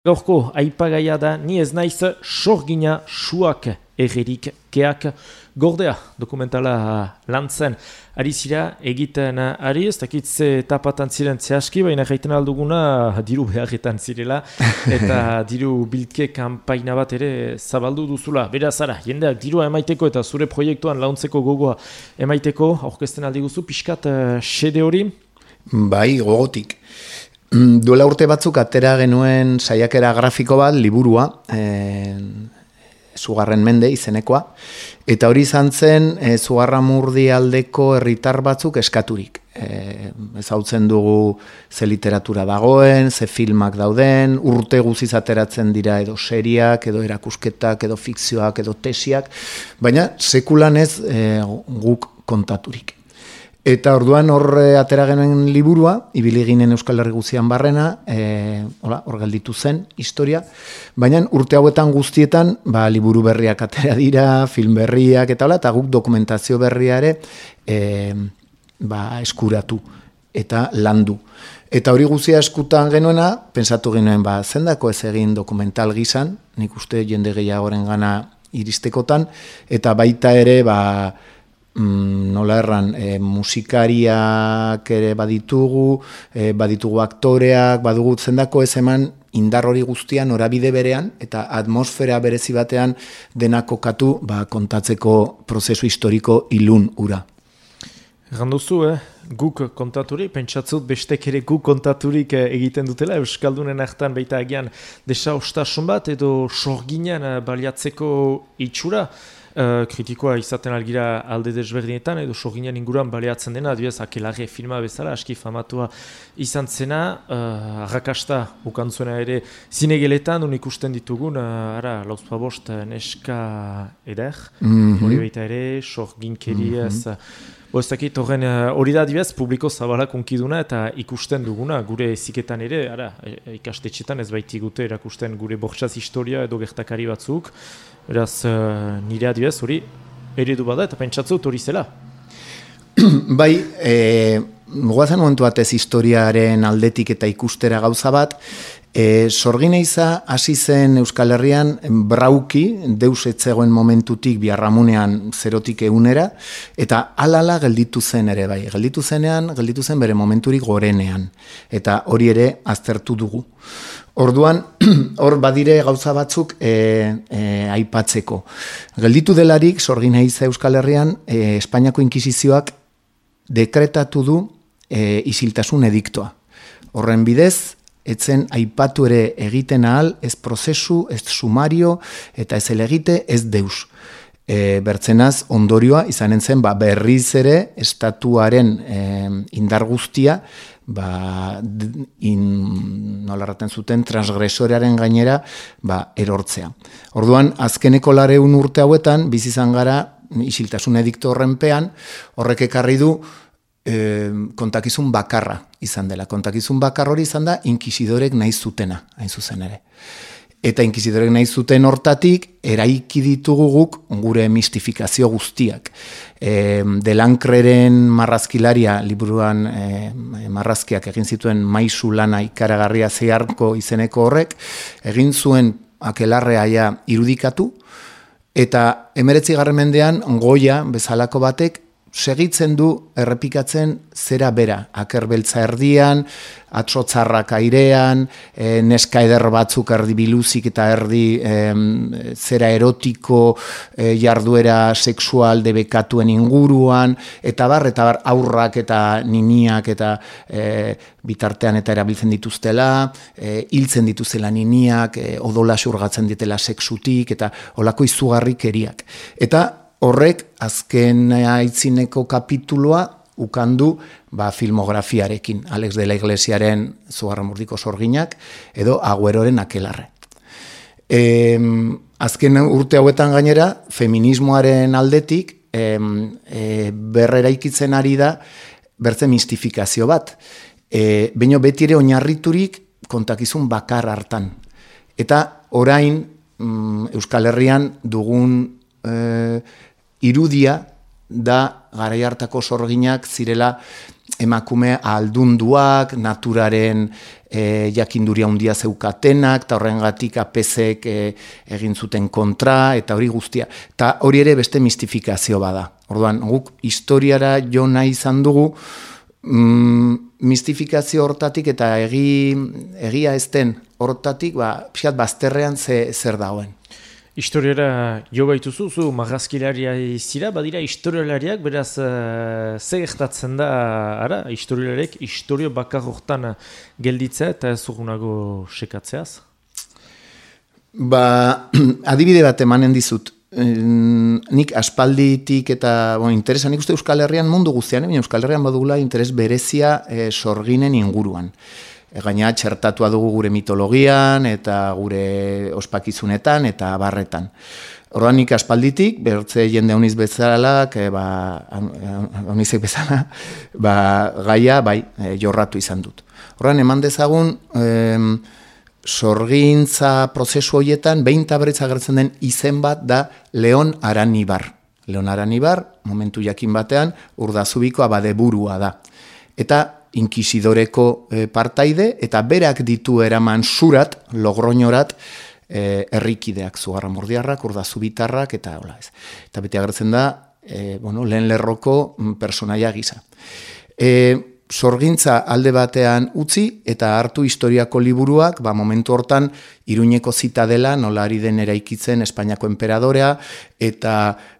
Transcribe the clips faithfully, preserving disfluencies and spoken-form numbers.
Gaurko aipagaia da ni ez naiz sorgina suak egerik keak gordea dokumentala lantzen ari zira egiten ari ez dakit ze tapatan ziren zehazki, baina jaiten alduguna diru beharretan zirela eta diru biltke kanpaina bat ere zabaldu duzula. Beraz ara, jendeak dirua emaiteko eta zure proiektuan launtzeko gogoa emaiteko aurkezten aldi guzu pixkat xede hori? Bai, gogotik. Duela urte batzuk atera genuen saiakera grafiko bat, liburua, e, Zugarren mende izenekoa, eta hori izan zen e, Zugarramurdi aldeko herritar batzuk eskaturik. E, ezautzen dugu ze literatura dagoen, ze filmak dauden, urte guziz ateratzen dira edo seriak, edo erakusketak, edo fikzioak, edo tesiak, baina sekulan ez e, guk kontaturik. Eta orduan hor atera genuen liburua, ibili ginen Euskal Herri guztian barrena, e, hola, hor gelditu zen historia, baina urte hauetan guztietan ba, liburu berriak atera dira, film berriak eta hola, eta guk dokumentazio berria ere e, ba, eskuratu eta landu. Eta hori guztia eskutan genuena, pensatu genuen, ba, zendako ez egin dokumental gizan, nik uste jende gehiagoren gana iristekotan, eta baita ere, ba, Mm, nola erran, e, musikariak ere baditugu, e, baditugu aktoreak, badugu zendako ez eman indar hori guztian norabide berean eta atmosfera berezi batean dena kokatu ba, kontatzeko prozesu historiko ilun ura. Ganduzu, eh? Guk kontaturik, pentsatzut bestek ere guk kontaturik egiten dutela, Euskaldunen hartan baita agian desa ostasun bat edo sorginan baliatzeko itxura. Uh, kritikoa izaten algira alde desberdinetan edo sorginan inguruan baleatzen dena, adibidez Akelarre filma bezala aski famatua izan zena, uh, arrakasta ukantzuena ere zinegeletan, un ikusten ditugun, uh, ara, lauzpa bost neska eder, mm-hmm. hori baita ere, sorginkeriaz, mm-hmm. Bo ez dakit horren hori da adibidez, publiko zabalak unkiduna eta ikusten duguna, gure eziketan ere, ara, ikastetxetan ez baitigute erakusten gure bortxaz historia edo gertakari batzuk, beraz nire adibidez hori eredu bada eta pentsatzut hori zela. Bai, e, goazen momentu batez historiaren aldetik eta ikustera gauza bat, E, Sorgineiza hasi zen Euskal Herrian brauki, deus etzegoen momentutik biarramunean zerotik eunera, eta alala gelditu zen ere bai. Gelditu zenean, gelditu zen bere momenturik gorenean, eta hori ere aztertu dugu. Orduan, hor badire gauza batzuk e, e, aipatzeko. Gelditu delarik, Sorgineiza Euskal Herrian, e, Espainiako Inkisizioak dekretatu du e, isiltasun ediktoa. Horren bidez, etzen aipatu ere egiten ahal, ez prozesu, ez sumario, eta ez elegite, ez deus. E, bertzenaz, ondorioa izanen zen, ba, berriz ere, estatuaren e, indar guztia, ba, in, nolarraten zuten, transgresorearen gainera, ba, erortzea. Orduan, azkeneko lareun urte hauetan, bizizan gara, isiltasun edikto horrenpean, horrek ekarri du, E, kontakizun bakarra izan dela. Kontakizun bakar hori izan da inkisidorek nahi zutena, hain zuzen ere. Eta inkisidorek nahi zuten hortatik, eraiki ditugu guk gure mistifikazio guztiak. E, Delankreren marrazkilaria, liburuan e, marrazkiak egin zituen maisu lana ikaragarria zeharko izeneko horrek, egin zuen Akelarrea ja irudikatu, eta hemeretzigarren mendean Goya bezalako batek segitzen du errepikatzen zera bera, akerbeltza erdian, atzotzarrak airean, e, neska eder batzuk erdi biluzik eta erdi e, zera erotiko e, jarduera sexual debekatuen inguruan, eta bar, eta bar, aurrak eta niniak eta e, bitartean eta erabiltzen dituztela, e, hiltzen dituzela niniak, e, odola xurgatzen ditela sexutik, eta olako izugarrikeriak. Eta horrek, azken aitzineko kapituloa ukandu ba, filmografiarekin. Alex de la Iglesiaren Zugarramurdiko sorginak edo Agüeroren Akelarre. E, azken urte hauetan gainera, feminismoaren aldetik e, e, berreraikitzen ari da bertze mistifikazio bat. E, Baina beti ere oinarriturik kontakizun bakar hartan. Eta orain mm, Euskal Herrian dugun e, irudia da garai hartako sorginak zirela emakume aldunduak, naturaren e, jakinduria handia zeukatenak, eta horrengatik apezek e, egin zuten kontra, eta hori guztia. Eta hori ere beste mistifikazio bada. Orduan, guk historiara jo nahi izan dugu, mm, mistifikazio hortatik eta egi, egia ezten hortatik, ba, pixat bazterrean ze, zer dagoen. Historiara jo baituzu, zu marrazkilaria zira, badira historialariak, beraz, uh, ze gertatzen da, ara, historialariak, historio bakar hortan gelditzea eta ez urgunago sekatzeaz? Ba, adibide bat emanen dizut. Nik aspalditik eta bon, interesa, nik uste Euskal Herrian mundu guztian, eh? Euskal Herrian badugula interes berezia eh, sorginen inguruan. Gaina txertatua dugu gure mitologian eta gure ospakizunetan eta barretan. Orduan nik aspalditik, bertze jende hauniz bezalak, e, ba, haunizek bezala, ba, gaia bai, e, jorratu izan dut. Orduan eman dezagun, e, sorgintza prozesu horietan, behin taberritz agertzen den izen bat da Leon Aranibar. Leon Aranibar, momentu jakin batean, Urdazubiko abadeburua da. Eta inkisidoreko e, partaide, eta berak ditu eraman surat, Logroñorat, e, herrikideak, Zugarramurdiarrak, Urdazubitarrak, eta hola ez. Eta beti agertzen da, e, bueno, lehen lerroko personaia gisa. E, sorgintza alde batean utzi, eta hartu historiako liburuak, ba, momentu hortan, Iruñeko zitadela, nola ari den eraikitzen Espainiako enperadorea, eta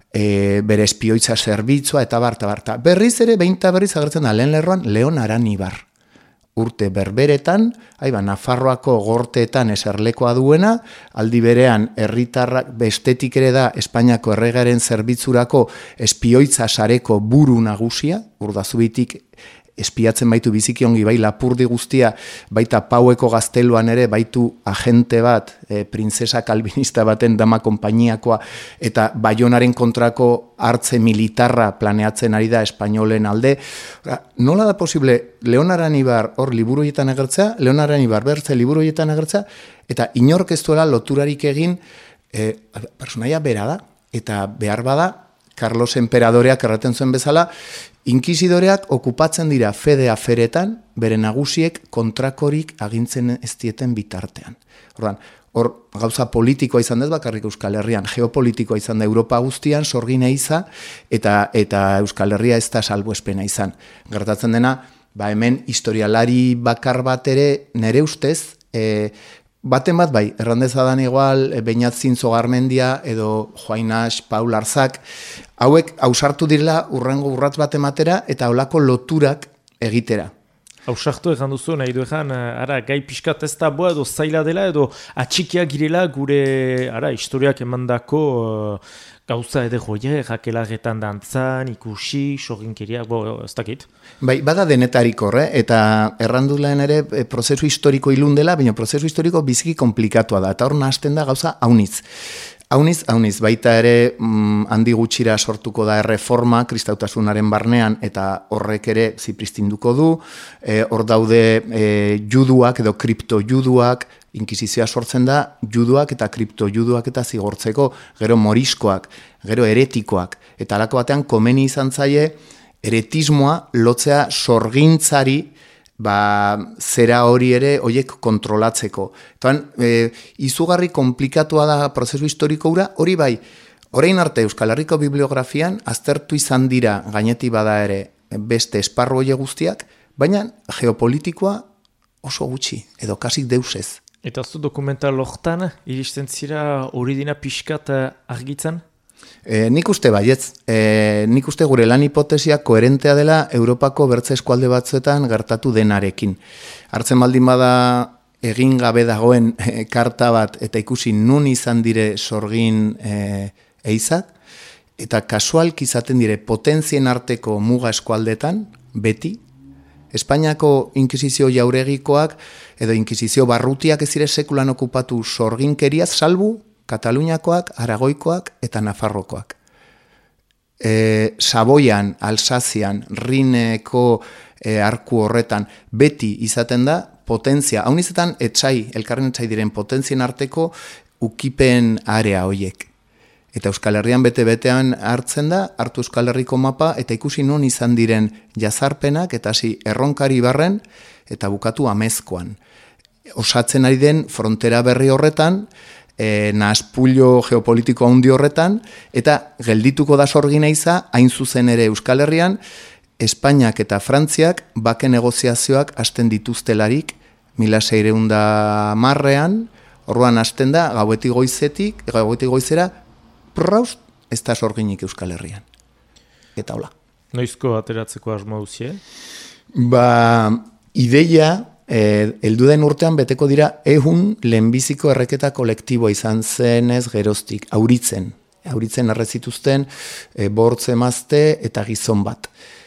E, bere espioitza zerbitzua, eta bar, eta bar. Berriz ere, behin eta berriz agertzen da, lehen lerroan, Leon Aranibar. Urte berberetan, haiba, Nafarroako gorteetan eserlekoa duena, aldi berean, herritarrak bestetik ere da, Espainiako erregaren zerbitzurako espioitza sareko buru nagusia, Urdazubitik espiatzen baitu biziki ongi, bai Lapurdi guztia, baita Paueko gazteluan ere, baitu agente bat, e, printzesa kalbinista baten dama konpainiakoa, eta Baionaren kontrako hartze militarra planeatzen ari da espainolen alde. Nola da posible, Leon Aranibar hor liburuetan agertzea, Leon Aranibar bertze liburuetan agertzea, eta inork ez duela loturarik egin, e, personaia bera da, eta behar bada, Carlos Emperadoreak erraten zuen bezala, inkisidoreak okupatzen dira fede aferetan, bere nagusiek kontrakorik agintzen ez dieten bitartean. Orduan, hor gauza politikoa izan dez bakarrik Euskal Herrian, geopolitikoa izan da Europa guztian, sorgina iza, eta, eta Euskal Herria ez da salbuespena izan. Gertatzen dena, ba hemen historialari bakar bat ere nere ustez, e, baten bat bai, errandezadan igual, Beñat Zintzo Garmendia edo Joainas Paul Arzak, hauek ausartu direla urrengo urratz bat ematera eta holako loturak egitera. Ausartu egan duzu, nahi du egan, ara, gai pixkat ez da boa edo zaila dela edo atxikia girela gure, ara, historiak emandako uh, gauza edo joie, jakelagetan dantzan, ikusi, sorginkeriak, bo, ez dakit. Bai, bada denetarik horre, eta errandulaen ere e, prozesu historiko ilun dela, baina prozesu historiko biziki komplikatua da, eta hor nahazten da gauza hauniz. Hauniz, hauniz, baita ere mm, handi gutxira sortuko da erreforma kristautasunaren barnean eta horrek ere zipristinduko du, e, hor daude e, juduak edo kriptojuduak, inkisizioa sortzen da, juduak eta kriptojuduak eta zigortzeko, gero moriskoak, gero eretikoak, eta halako batean komeni izan zaie eretismoa lotzea sorgintzari, ba, zera hori ere horiek kontrolatzeko. Eta e, izugarri komplikatua da prozesu historiko hura, hori bai, orain arte Euskal Herriko bibliografian aztertu izan dira gaineti bada ere beste esparru horiek guztiak, baina geopolitikoa oso gutxi, edo kasik deusez. Eta zu dokumental hortan, iristen zira hori dina pixkat argitzen? E, nik uste baietz, e, nik uste gure lan hipotesia koherentea dela Europako bertze eskualde batzuetan gertatu denarekin. Hartzen baldin bada egin gabe dagoen e, karta bat eta ikusi nun izan dire sorgin e, eizak, eta kasualki izaten dire potentzien arteko muga eskualdetan, beti, Espainiako inkisizio jauregikoak edo inkisizio barrutiak ez dire sekulan okupatu sorginkeriaz, salbu Kataluniakoak, Aragoikoak eta Nafarrokoak. E, Saboian, Alsazian, Rineko e, arku horretan beti izaten da potentzia, haun izaten etxai, elkarren etxai diren potentzien arteko ukipen area hoiek. Eta Euskal Herrian bete-betean hartzen da, hartu Euskal Herriko mapa, eta ikusi non izan diren jazarpenak, eta hasi erronkari barren, eta bukatu amezkoan. Osatzen ari den frontera berri horretan, e, nahazpullo geopolitiko handi horretan, eta geldituko da Sorgineiza, hain zuzen ere Euskal Herrian, Espainiak eta Frantziak bake negoziazioak hasten dituztelarik, mila seiehun eta hamarrean, orduan hasten da, gauetik goizetik, gauetik goizera, praust, ez da Sorginik Euskal Herrian. Eta hola. Noizko ateratzeko asmo duzie? Ba, ideia, eh, elduden urtean beteko dira ehun lehenbiziko erreketa kolektiboa izan zenez geroztik, auritzen. Auritzen errezituzten e, bortze emazte eta gizon bat.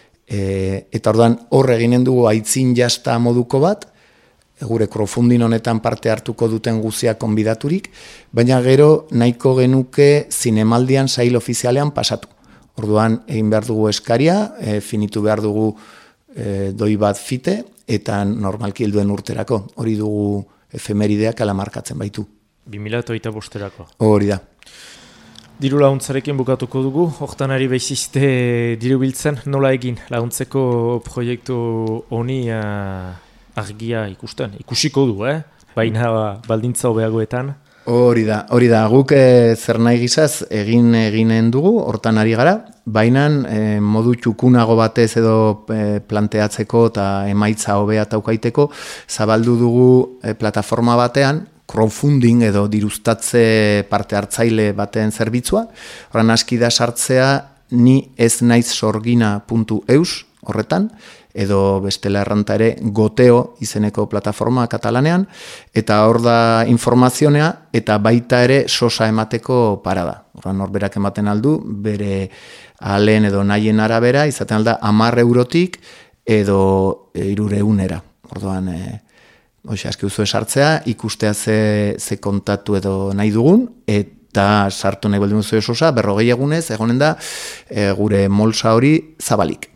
E, eta orduan horre eginen dugu aitzin jasta moduko bat, gure crowdfunding honetan parte hartuko duten guztiak konbidaturik, baina gero nahiko genuke zinemaldian sail ofizialean pasatu. Orduan egin behar dugu eskaria, e, finitu behar dugu e, doi bat fite, eta normalki helduen urterako. Hori dugu efemerideak alamarkatzen baitu. bi mila hogeita bosterako. Hori da. Diru laguntzarekin bukatuko dugu, hortan ari behizizte diru biltzen, nola egin laguntzeko proiektu honi uh, argia ikusten, ikusiko du, eh? Baina baldintza hobeagoetan. Hori da, hori da, guk e, zer nahi gizaz egin eginen dugu, hortan ari gara, baina e, modu txukunago batez edo e, planteatzeko eta emaitza hobea taukaiteko, zabaldu dugu e, plataforma batean, crowdfunding edo dirustatze parte hartzaile baten zerbitzua. Horren aski da sartzea ni ez naiz sorgina puntu eus horretan, edo bestela erranta ere Goteo izeneko plataforma katalanean, eta hor da informazionea, eta baita ere sosa emateko parada. Horren norberak ematen aldu, bere alen edo nahien arabera, izaten alda hamar eurotik edo hirureunera. Orduan, e, Oixe, aski duzu esartzea, ikustea ze, ze kontatu edo nahi dugun, eta sartu nahi baldin duzu esosa, berrogei egunez, egonen da, e, gure molsa hori zabalik.